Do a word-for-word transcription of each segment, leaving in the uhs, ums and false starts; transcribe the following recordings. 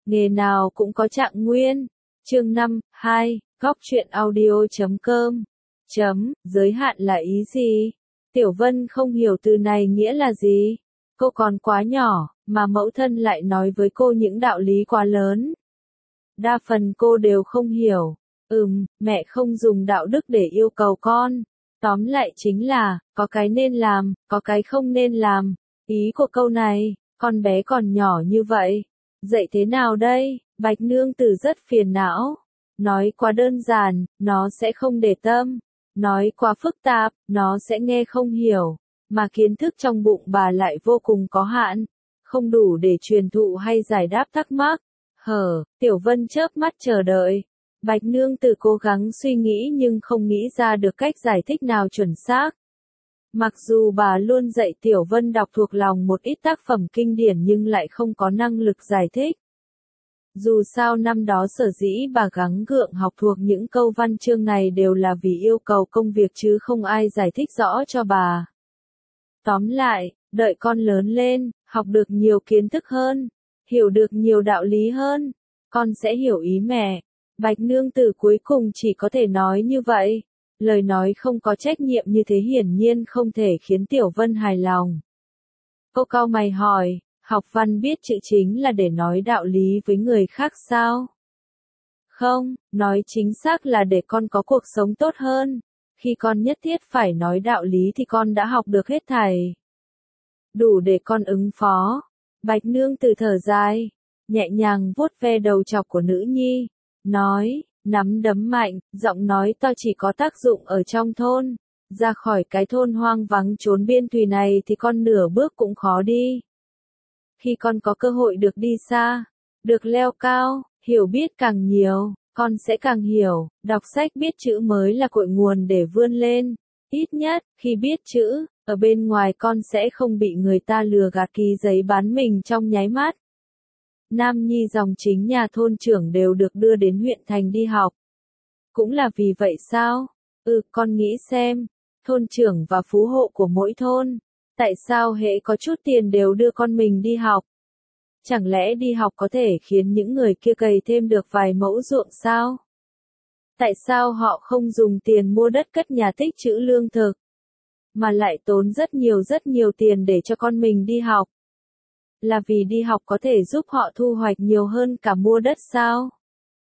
nghề nào cũng có trạng nguyên. Chương năm, hai, góc truyện audio chấm com. Chấm, giới hạn là ý gì? Tiểu Vân không hiểu từ này nghĩa là gì. Cô còn quá nhỏ, mà mẫu thân lại nói với cô những đạo lý quá lớn. Đa phần cô đều không hiểu. Ừm, mẹ không dùng đạo đức để yêu cầu con. Tóm lại chính là, có cái nên làm, có cái không nên làm. Ý của câu này, con bé còn nhỏ như vậy. Dạy thế nào đây? Bạch nương tử rất phiền não. Nói quá đơn giản, nó sẽ không để tâm. Nói quá phức tạp, nó sẽ nghe không hiểu. Mà kiến thức trong bụng bà lại vô cùng có hạn. Không đủ để truyền thụ hay giải đáp thắc mắc. Hở, Tiểu Vân chớp mắt chờ đợi. Bạch nương tử cố gắng suy nghĩ nhưng không nghĩ ra được cách giải thích nào chuẩn xác. Mặc dù bà luôn dạy Tiểu Vân đọc thuộc lòng một ít tác phẩm kinh điển nhưng lại không có năng lực giải thích. Dù sao năm đó sở dĩ bà gắng gượng học thuộc những câu văn chương này đều là vì yêu cầu công việc chứ không ai giải thích rõ cho bà. Tóm lại, đợi con lớn lên, học được nhiều kiến thức hơn, hiểu được nhiều đạo lý hơn, con sẽ hiểu ý mẹ. Bạch nương tử cuối cùng chỉ có thể nói như vậy. Lời nói không có trách nhiệm như thế hiển nhiên không thể khiến Tiểu Vân hài lòng. Cô cau mày hỏi, học văn biết chữ chính là để nói đạo lý với người khác sao? Không, nói chính xác là để con có cuộc sống tốt hơn. Khi con nhất thiết phải nói đạo lý thì con đã học được hết thảy. Đủ để con ứng phó. Bạch nương tử thở dài, nhẹ nhàng vuốt ve đầu chọc của nữ nhi, nói, nắm đấm mạnh, giọng nói to chỉ có tác dụng ở trong thôn. Ra khỏi cái thôn hoang vắng trốn biên thùy này thì con nửa bước cũng khó đi. Khi con có cơ hội được đi xa, được leo cao, hiểu biết càng nhiều, con sẽ càng hiểu, đọc sách biết chữ mới là cội nguồn để vươn lên. Ít nhất, khi biết chữ, ở bên ngoài con sẽ không bị người ta lừa gạt ký giấy bán mình trong nháy mắt. Nam nhi dòng chính nhà thôn trưởng đều được đưa đến huyện thành đi học. Cũng là vì vậy sao? Ừ, con nghĩ xem, thôn trưởng và phú hộ của mỗi thôn, tại sao hễ có chút tiền đều đưa con mình đi học? Chẳng lẽ đi học có thể khiến những người kia cày thêm được vài mẫu ruộng sao? Tại sao họ không dùng tiền mua đất cất nhà tích trữ lương thực, mà lại tốn rất nhiều rất nhiều tiền để cho con mình đi học? Là vì đi học có thể giúp họ thu hoạch nhiều hơn cả mua đất sao?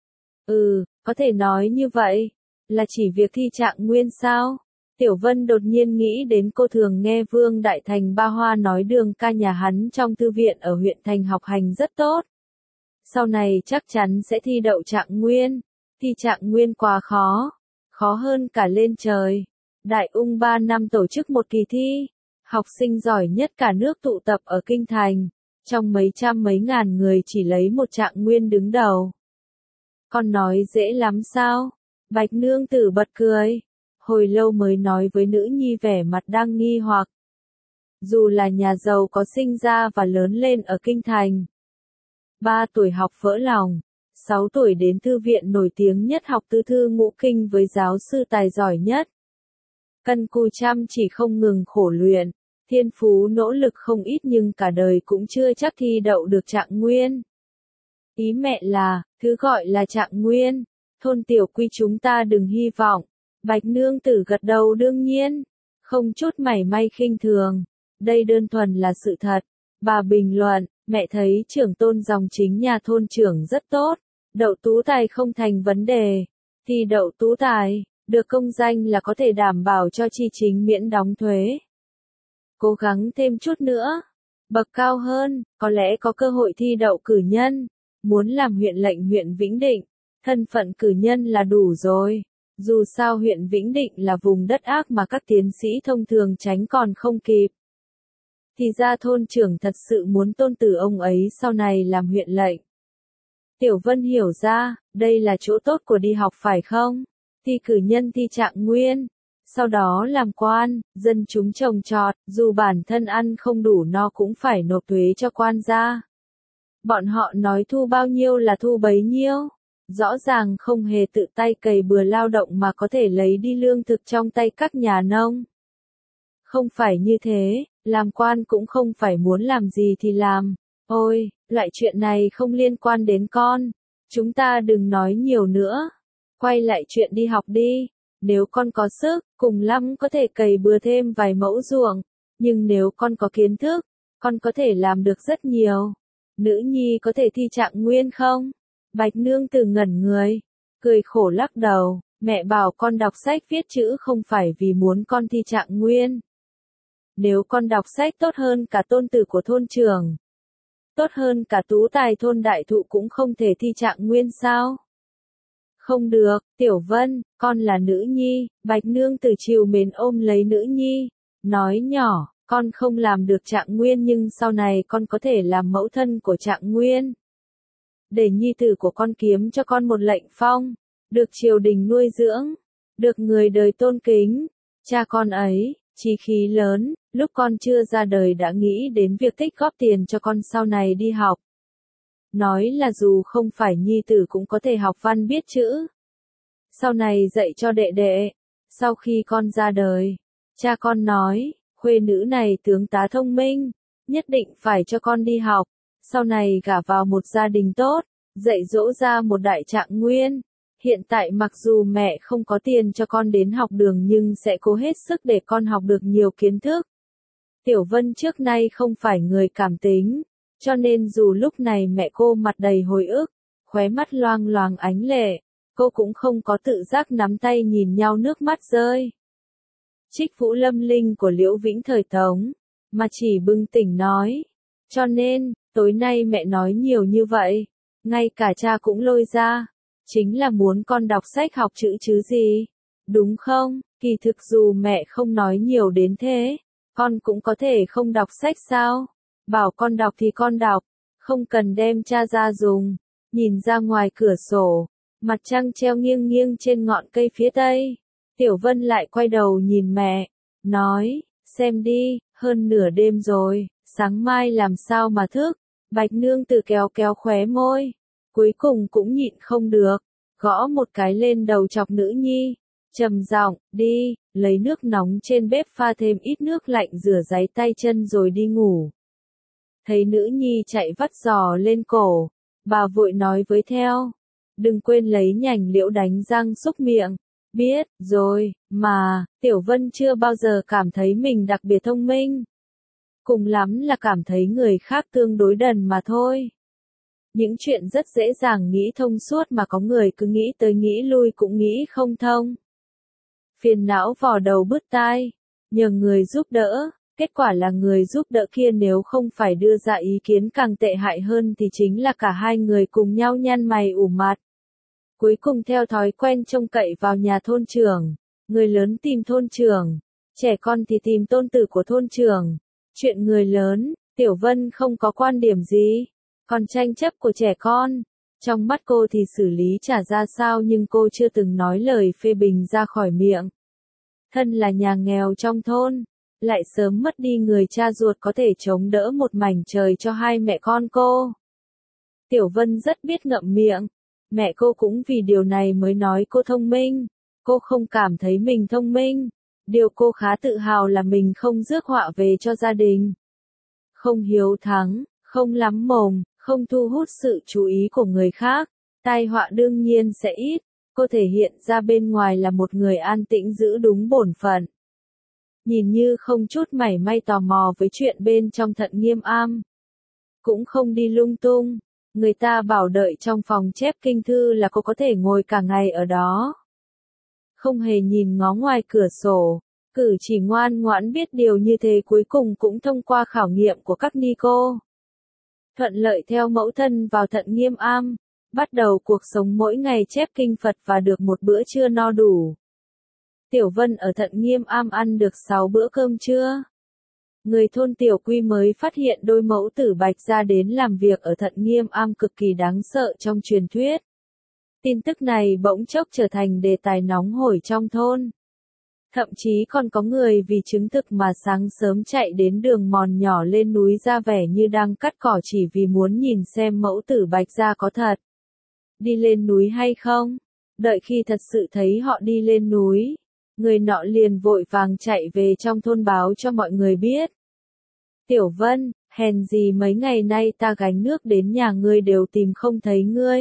Ừ, có thể nói như vậy. Là chỉ việc thi trạng nguyên sao? Tiểu Vân đột nhiên nghĩ đến cô thường nghe Vương Đại Thành Ba Hoa nói đường ca nhà hắn trong thư viện ở huyện thành học hành rất tốt. Sau này chắc chắn sẽ thi đậu trạng nguyên. Thi trạng nguyên quá khó. Khó hơn cả lên trời. Đại Ung ba năm tổ chức một kỳ thi. Học sinh giỏi nhất cả nước tụ tập ở Kinh Thành. Trong mấy trăm mấy ngàn người chỉ lấy một trạng nguyên đứng đầu. Con nói dễ lắm sao? Bạch nương tử bật cười. Hồi lâu mới nói với nữ nhi vẻ mặt đang nghi hoặc. Dù là nhà giàu có sinh ra và lớn lên ở Kinh Thành. Ba tuổi học vỡ lòng. Sáu tuổi đến thư viện nổi tiếng nhất học tư thư ngũ kinh với giáo sư tài giỏi nhất. Cân cù chăm chỉ không ngừng khổ luyện. Thiên phú nỗ lực không ít nhưng cả đời cũng chưa chắc thi đậu được trạng nguyên. Ý mẹ là, thứ gọi là trạng nguyên, thôn tiểu quy chúng ta đừng hy vọng. Bạch nương tử gật đầu đương nhiên, không chút mảy may khinh thường. Đây đơn thuần là sự thật. Bà bình luận, mẹ thấy trưởng tôn dòng chính nhà thôn trưởng rất tốt. Đậu tú tài không thành vấn đề. Thì đậu tú tài, được công danh là có thể đảm bảo cho chi chính miễn đóng thuế. Cố gắng thêm chút nữa. Bậc cao hơn, có lẽ có cơ hội thi đậu cử nhân. Muốn làm huyện lệnh huyện Vĩnh Định, thân phận cử nhân là đủ rồi. Dù sao huyện Vĩnh Định là vùng đất ác mà các tiến sĩ thông thường tránh còn không kịp. Thì ra thôn trưởng thật sự muốn tôn tử ông ấy sau này làm huyện lệnh. Tiểu Vân hiểu ra, đây là chỗ tốt của đi học phải không? Thi cử nhân thi trạng nguyên. Sau đó làm quan, dân chúng trồng trọt, dù bản thân ăn không đủ no cũng phải nộp thuế cho quan gia. Bọn họ nói thu bao nhiêu là thu bấy nhiêu. Rõ ràng không hề tự tay cày bừa lao động mà có thể lấy đi lương thực trong tay các nhà nông. Không phải như thế, làm quan cũng không phải muốn làm gì thì làm. Ôi, loại chuyện này không liên quan đến con. Chúng ta đừng nói nhiều nữa. Quay lại chuyện đi học đi. Nếu con có sức, cùng lắm có thể cày bừa thêm vài mẫu ruộng. Nhưng nếu con có kiến thức, con có thể làm được rất nhiều. Nữ nhi có thể thi trạng nguyên không? Bạch nương tử ngẩn người, cười khổ lắc đầu. Mẹ bảo con đọc sách viết chữ không phải vì muốn con thi trạng nguyên. Nếu con đọc sách tốt hơn cả tôn tử của thôn trưởng, tốt hơn cả tú tài thôn đại thụ cũng không thể thi trạng nguyên sao? Không được, Tiểu Vân, con là nữ nhi. Bạch nương tử chiều mến ôm lấy nữ nhi, nói nhỏ, con không làm được trạng nguyên nhưng sau này con có thể làm mẫu thân của trạng nguyên. Để nhi tử của con kiếm cho con một lệnh phong, được triều đình nuôi dưỡng, được người đời tôn kính. Cha con ấy, chí khí lớn, lúc con chưa ra đời đã nghĩ đến việc tích góp tiền cho con sau này đi học. Nói là dù không phải nhi tử cũng có thể học văn biết chữ. Sau này dạy cho đệ đệ. Sau khi con ra đời, cha con nói, khuê nữ này tướng tá thông minh, nhất định phải cho con đi học. Sau này gả vào một gia đình tốt, dạy dỗ ra một đại trạng nguyên. Hiện tại mặc dù mẹ không có tiền cho con đến học đường nhưng sẽ cố hết sức để con học được nhiều kiến thức. Tiểu Vân trước nay không phải người cảm tính, cho nên dù lúc này mẹ cô mặt đầy hồi ức, khóe mắt loang loáng ánh lệ, cô cũng không có tự giác nắm tay nhìn nhau nước mắt rơi. Trích Vũ Lâm Linh của Liễu Vĩnh thời Tống, mà chỉ bừng tỉnh nói. Cho nên, tối nay mẹ nói nhiều như vậy, ngay cả cha cũng lôi ra, chính là muốn con đọc sách học chữ chứ gì, đúng không? Kỳ thực dù mẹ không nói nhiều đến thế, con cũng có thể không đọc sách sao? Bảo con đọc thì con đọc, không cần đem cha ra dùng. Nhìn ra ngoài cửa sổ, mặt trăng treo nghiêng nghiêng trên ngọn cây phía tây. Tiểu Vân lại quay đầu nhìn mẹ, nói, xem đi, hơn nửa đêm rồi, sáng mai làm sao mà thức. Bạch nương tử kéo kéo khóe môi, cuối cùng cũng nhịn không được, gõ một cái lên đầu chọc nữ nhi, trầm giọng, đi, lấy nước nóng trên bếp pha thêm ít nước lạnh rửa ráy tay chân rồi đi ngủ. Thấy nữ nhi chạy vắt giò lên cổ, bà vội nói với theo, đừng quên lấy nhành liễu đánh răng xúc miệng. Biết, rồi, mà, Tiểu Vân chưa bao giờ cảm thấy mình đặc biệt thông minh. Cùng lắm là cảm thấy người khác tương đối đần mà thôi. Những chuyện rất dễ dàng nghĩ thông suốt mà có người cứ nghĩ tới nghĩ lui cũng nghĩ không thông. Phiền não vò đầu bứt tai, nhờ người giúp đỡ, kết quả là người giúp đỡ kia nếu không phải đưa ra ý kiến càng tệ hại hơn thì chính là cả hai người cùng nhau nhăn mày ủ mặt. Cuối cùng theo thói quen trông cậy vào nhà thôn trưởng, người lớn tìm thôn trưởng, trẻ con thì tìm tôn tử của thôn trưởng. Chuyện người lớn, Tiểu Vân không có quan điểm gì, còn tranh chấp của trẻ con. Trong mắt cô thì xử lý chả ra sao nhưng cô chưa từng nói lời phê bình ra khỏi miệng. Thân là nhà nghèo trong thôn, lại sớm mất đi người cha ruột có thể chống đỡ một mảnh trời cho hai mẹ con cô. Tiểu Vân rất biết ngậm miệng. Mẹ cô cũng vì điều này mới nói cô thông minh. Cô không cảm thấy mình thông minh. Điều cô khá tự hào là mình không rước họa về cho gia đình. Không hiếu thắng, không lắm mồm, không thu hút sự chú ý của người khác. Tai họa đương nhiên sẽ ít. Cô thể hiện ra bên ngoài là một người an tĩnh giữ đúng bổn phận. Nhìn như không chút mảy may tò mò với chuyện bên trong Thận Nghiêm Am. Cũng không đi lung tung. Người ta bảo đợi trong phòng chép kinh thư là cô có thể ngồi cả ngày ở đó. Không hề nhìn ngó ngoài cửa sổ, cử chỉ ngoan ngoãn biết điều như thế cuối cùng cũng thông qua khảo nghiệm của các ni cô. Thuận lợi theo mẫu thân vào Thận Nghiêm Am, bắt đầu cuộc sống mỗi ngày chép kinh Phật và được một bữa trưa no đủ. Tiểu Vân ở Thận Nghiêm Am ăn được sáu bữa cơm trưa. Người thôn Tiểu Quy mới phát hiện đôi mẫu tử Bạch gia đến làm việc ở Thận Nghiêm Am cực kỳ đáng sợ trong truyền thuyết. Tin tức này bỗng chốc trở thành đề tài nóng hổi trong thôn. Thậm chí còn có người vì chứng thực mà sáng sớm chạy đến đường mòn nhỏ lên núi ra vẻ như đang cắt cỏ chỉ vì muốn nhìn xem mẫu tử Bạch gia có thật đi lên núi hay không. Đợi khi thật sự thấy họ đi lên núi, người nọ liền vội vàng chạy về trong thôn báo cho mọi người biết. Tiểu Vân, hèn gì mấy ngày nay ta gánh nước đến nhà ngươi đều tìm không thấy ngươi.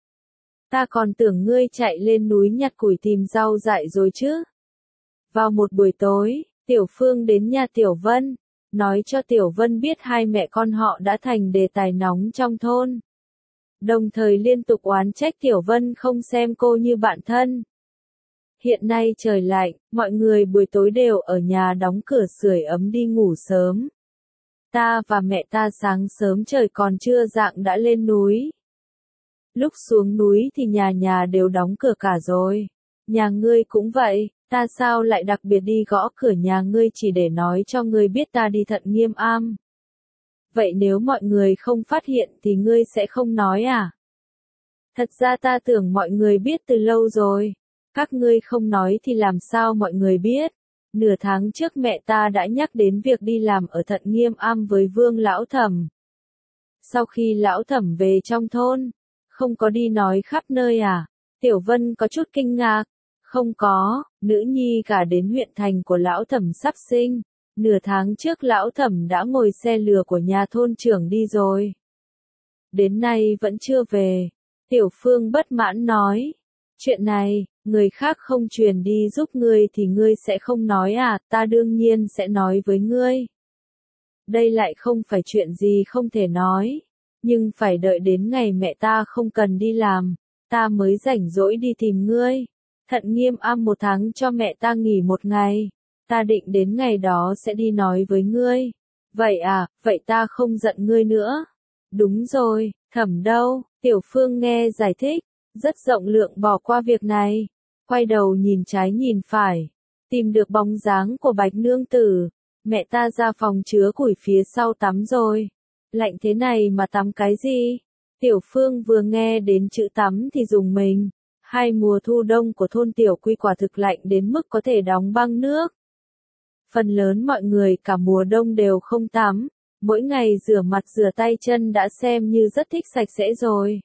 Ta còn tưởng ngươi chạy lên núi nhặt củi tìm rau dại rồi chứ. Vào một buổi tối, Tiểu Phương đến nhà Tiểu Vân, nói cho Tiểu Vân biết hai mẹ con họ đã thành đề tài nóng trong thôn. Đồng thời liên tục oán trách Tiểu Vân không xem cô như bạn thân. Hiện nay trời lạnh, mọi người buổi tối đều ở nhà đóng cửa sưởi ấm đi ngủ sớm. Ta và mẹ ta sáng sớm trời còn chưa rạng đã lên núi. Lúc xuống núi thì nhà nhà đều đóng cửa cả rồi. Nhà ngươi cũng vậy, ta sao lại đặc biệt đi gõ cửa nhà ngươi chỉ để nói cho ngươi biết ta đi Thận Nghiêm Am. Vậy nếu mọi người không phát hiện thì ngươi sẽ không nói à? Thật ra ta tưởng mọi người biết từ lâu rồi. Các ngươi không nói thì làm sao mọi người biết? Nửa tháng trước mẹ ta đã nhắc đến việc đi làm ở Thận Nghiêm Am với Vương Lão Thẩm. Sau khi Lão Thẩm về trong thôn, không có đi nói khắp nơi à? Tiểu Vân có chút kinh ngạc. Không có, nữ nhi cả đến huyện thành của Lão Thẩm sắp sinh. Nửa tháng trước Lão Thẩm đã ngồi xe lừa của nhà thôn trưởng đi rồi. Đến nay vẫn chưa về. Tiểu Phương bất mãn nói. Chuyện này, người khác không truyền đi giúp ngươi thì ngươi sẽ không nói à, ta đương nhiên sẽ nói với ngươi. Đây lại không phải chuyện gì không thể nói. Nhưng phải đợi đến ngày mẹ ta không cần đi làm, ta mới rảnh rỗi đi tìm ngươi. Thận Nghiêm Am một tháng cho mẹ ta nghỉ một ngày. Ta định đến ngày đó sẽ đi nói với ngươi. Vậy à, vậy ta không giận ngươi nữa. Đúng rồi, Thẩm đâu? Tiểu Phương nghe giải thích, rất rộng lượng bỏ qua việc này. Quay đầu nhìn trái nhìn phải, tìm được bóng dáng của Bạch Nương Tử. Mẹ ta ra phòng chứa củi phía sau tắm rồi. Lạnh thế này mà tắm cái gì? Tiểu Phương vừa nghe đến chữ tắm thì dùng mình. Hai mùa thu đông của thôn Tiểu Quy quả thực lạnh đến mức có thể đóng băng nước. Phần lớn mọi người cả mùa đông đều không tắm, mỗi ngày rửa mặt rửa tay chân đã xem như rất thích sạch sẽ rồi.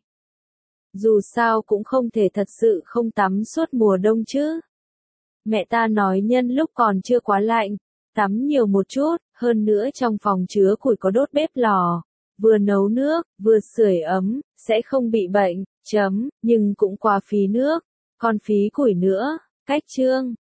Dù sao cũng không thể thật sự không tắm suốt mùa đông chứ. Mẹ ta nói nhân lúc còn chưa quá lạnh, tắm nhiều một chút, hơn nữa trong phòng chứa củi có đốt bếp lò, vừa nấu nước, vừa sưởi ấm, sẽ không bị bệnh, chấm, nhưng cũng quá phí nước, còn phí củi nữa. Cách chương